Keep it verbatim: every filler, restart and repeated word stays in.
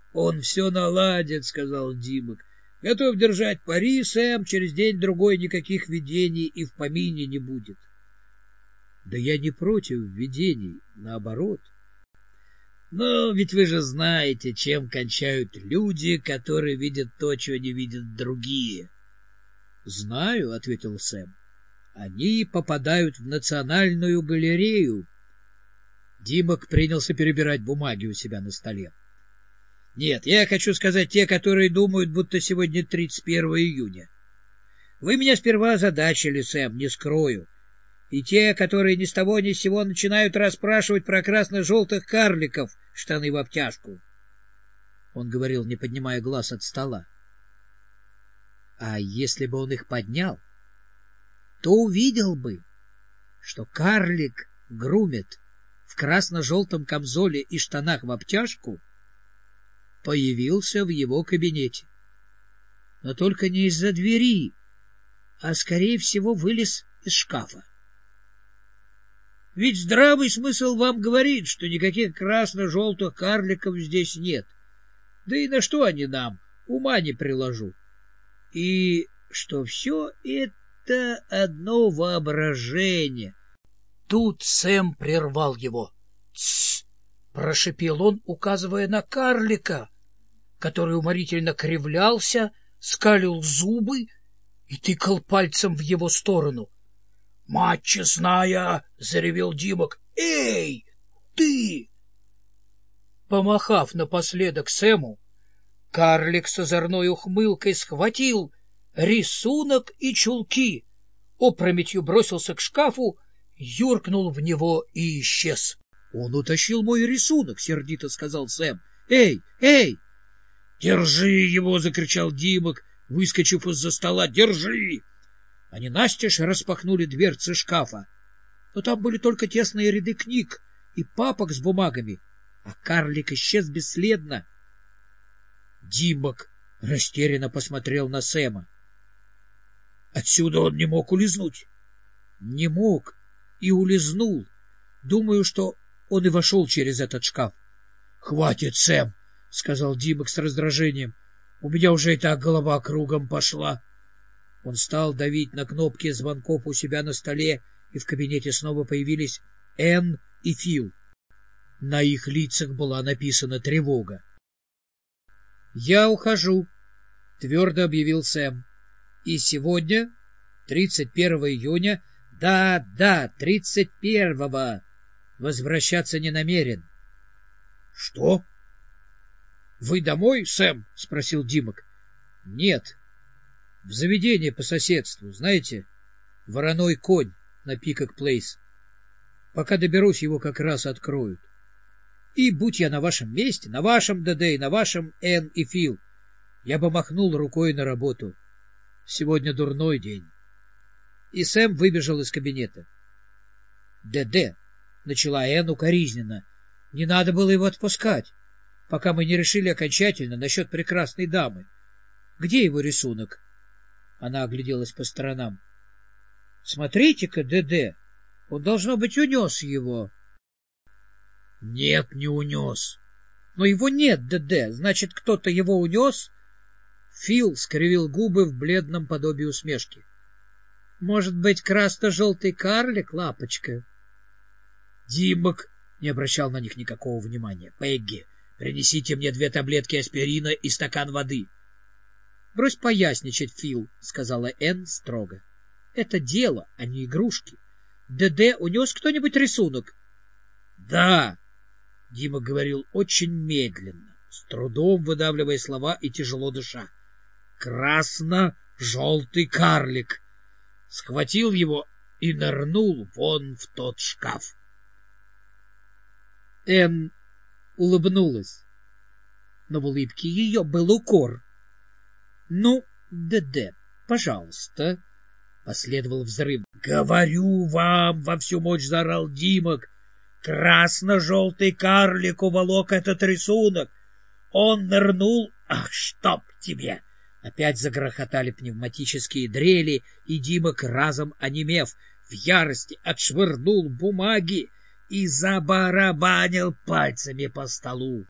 — Он все наладит, — сказал Димок. — Готов держать пари, Сэм, через день-другой никаких видений и в помине не будет. — Да я не против видений, наоборот. Но ведь вы же знаете, чем кончают люди, которые видят то, чего не видят другие. — Знаю, — ответил Сэм. — Они попадают в Национальную галерею. Димок принялся перебирать бумаги у себя на столе. — Нет, я хочу сказать те, которые думают, будто сегодня тридцать первое июня. Вы меня сперва озадачили, Сэм, не скрою. И те, которые ни с того ни с сего начинают расспрашивать про красно-желтых карликов, штаны в обтяжку. Он говорил, не поднимая глаз от стола. А если бы он их поднял, то увидел бы, что карлик Грумет в красно-желтом камзоле и штанах в обтяжку появился в его кабинете. Но только не из-за двери, а, скорее всего, вылез из шкафа. Ведь здравый смысл вам говорит, что никаких красно-желтых карликов здесь нет. Да и на что они нам, ума не приложу. И что все это одно воображение. Тут Сэм прервал его. «Тссс!» — прошипел он, указывая на карлика, который уморительно кривлялся, скалил зубы и тыкал пальцем в его сторону. — Мать честная! — заревел Димок. — Эй, ты! Помахав напоследок Сэму, карлик с озорной ухмылкой схватил рисунок и чулки, опрометью бросился к шкафу, юркнул в него и исчез. — Он утащил мой рисунок, — сердито сказал Сэм. — Эй, эй! — Держи его! — закричал Димок, выскочив из-за стола. — Держи! Они настежь распахнули дверцы шкафа, но там были только тесные ряды книг и папок с бумагами, а карлик исчез бесследно. Димок растерянно посмотрел на Сэма. Отсюда он не мог улизнуть. Не мог и улизнул. Думаю, что он и вошел через этот шкаф. — Хватит, Сэм, — сказал Димок с раздражением. — У меня уже и так голова кругом пошла. Он стал давить на кнопки звонков у себя на столе, и в кабинете снова появились Энн и Фил. На их лицах была написана тревога. — Я ухожу, — твердо объявил Сэм. — И сегодня, тридцать первого июня, да, да, тридцать первого, возвращаться не намерен. — Что? — Вы домой, Сэм? — спросил Димок. — Нет. В заведение по соседству, знаете, вороной конь на Пикок-Плейс. Пока доберусь, его как раз откроют. И будь я на вашем месте, на вашем ДД и на вашем Энн и Фил, я бы махнул рукой на работу. Сегодня дурной день. И Сэм выбежал из кабинета. ДД, начала Энн укоризненно, не надо было его отпускать, пока мы не решили окончательно насчет прекрасной дамы. Где его рисунок? Она огляделась по сторонам. — Смотрите-ка, ДД, он, должно быть, унес его. — Нет, не унес. — Но его нет, ДД, значит, кто-то его унес? Фил скривил губы в бледном подобии усмешки. — Может быть, красно-желтый карлик, лапочка? Димок не обращал на них никакого внимания. — Пегги, принесите мне две таблетки аспирина и стакан воды. — Брось поясничать, Фил, — сказала Энн строго. — Это дело, а не игрушки. ДД унес кто-нибудь рисунок? — Да, — Дима говорил очень медленно, с трудом выдавливая слова и тяжело дыша. — Красно-желтый карлик. Схватил его и нырнул вон в тот шкаф. Энн улыбнулась, но в улыбке ее был укор. — Ну, ДД, пожалуйста, — последовал взрыв. — Говорю вам, — во всю мощь заорал Димок, — красно-желтый карлик уволок этот рисунок. Он нырнул... Ах, чтоб тебе! Опять загрохотали пневматические дрели, и Димок, разом онемев, в ярости отшвырнул бумаги и забарабанил пальцами по столу.